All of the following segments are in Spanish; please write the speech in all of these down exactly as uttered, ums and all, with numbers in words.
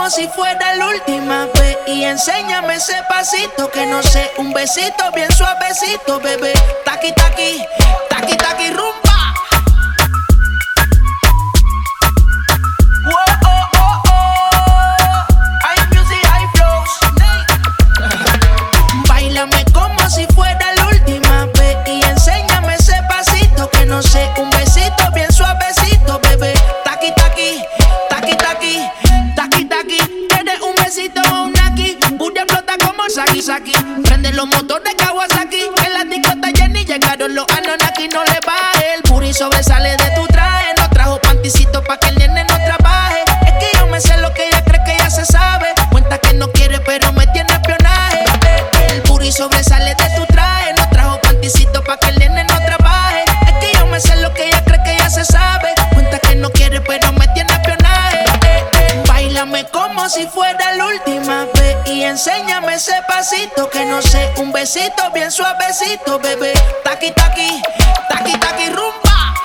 como si fuera la última vez y enséñame ese pasito que no sé, un besito bien suavecito, bebé. Taqui, taqui, taqui, taqui, rumba. Como si fuera la última vez y enséñame ese pasito que no sé, un besito bien suavecito, bebé. Taqui, taqui, taqui, taqui, taqui, taqui. ¿Quieres un besito o un aquí? Booty explota como Saki, Saki. Prende los motores Kawasaki. En la discota Jenny llegaron los Anunnaki. No le baje, el booty sobresale de tu traje. No trajo panticito pa' que el nene no trabaje. Es que yo me sé lo que ella cree que ya se sabe. Cuenta que no quiere pero me tiene espionaje. El booty sobresale de tu traje. No trajo panticito pa' que el nene no trabaje. Es que yo me sé lo que ella cree que ya se sabe. Cuenta que no quiere pero me tiene espionaje. eh, eh. Báilame como si fuera la última vez y enséñame ese pasito que no sé, un besito bien suavecito, bebé. Taqui, taqui, taqui, taqui, rumba.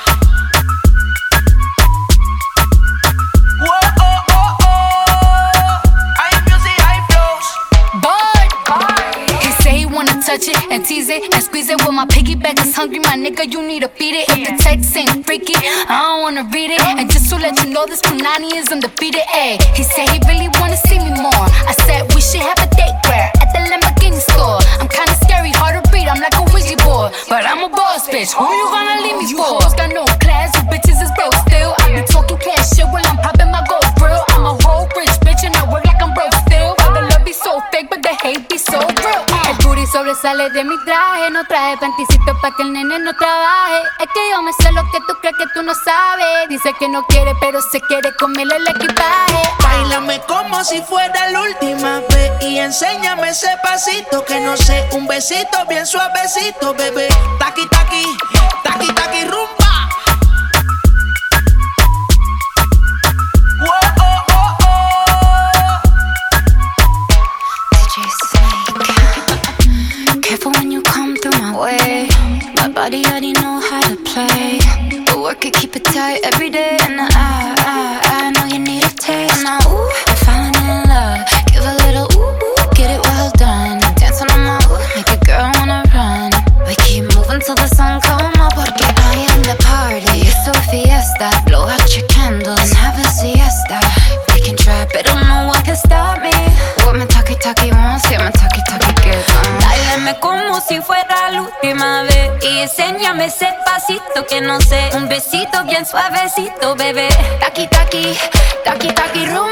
Touch it and tease it and squeeze it. When my piggyback is hungry, my nigga, you need to feed it. If the text ain't freaky, I don't wanna read it. And just to let you know, this Punani is undefeated. Ayy, he said he really wanna see me more. I said we should have a date where at the Lamborghini store. I'm kinda scary, hard to read, I'm like a Ouija board, but I'm a boss bitch. Who you gonna leave me for? Got no class, you bitches is broke still. I be talking cash shit while I'm popping my gold grill. I'm a whole rich bitch and I work like I'm broke still. Why the love be so fake, but the hate be so real. El booty sobresale de mi traje. No traje panticito pa' que el nene no trabaje. Es que yo me sé lo que tú crees que tú no sabes. Dice que no quiere pero se quiere comerle el equipaje. Báilame como si fuera la última vez y enséñame ese pasito que no sé, un besito bien suavecito, bebé. Taqui, taqui, taqui, taqui, rumba. Careful when you come through my way. My body already know how to play. But work it, keep it tight every day. And I, I, I know you need a taste. Now, ooh, I'm falling in love. Give a little ooh, ooh, get it well done. Dance on my ooh, make a girl wanna run. We keep moving till the sun come up. Porque I am the party. It's a fiesta. Blow out your candles and have a siesta. We can try, but don't know what can stop me. What my talkie talkie wants, yeah, my talkie talkie gets on. Báilame como si fuera la última vez y enséñame ese pasito que no sé, un besito bien suavecito, bebé. Taqui, taqui, taqui, taqui, rum.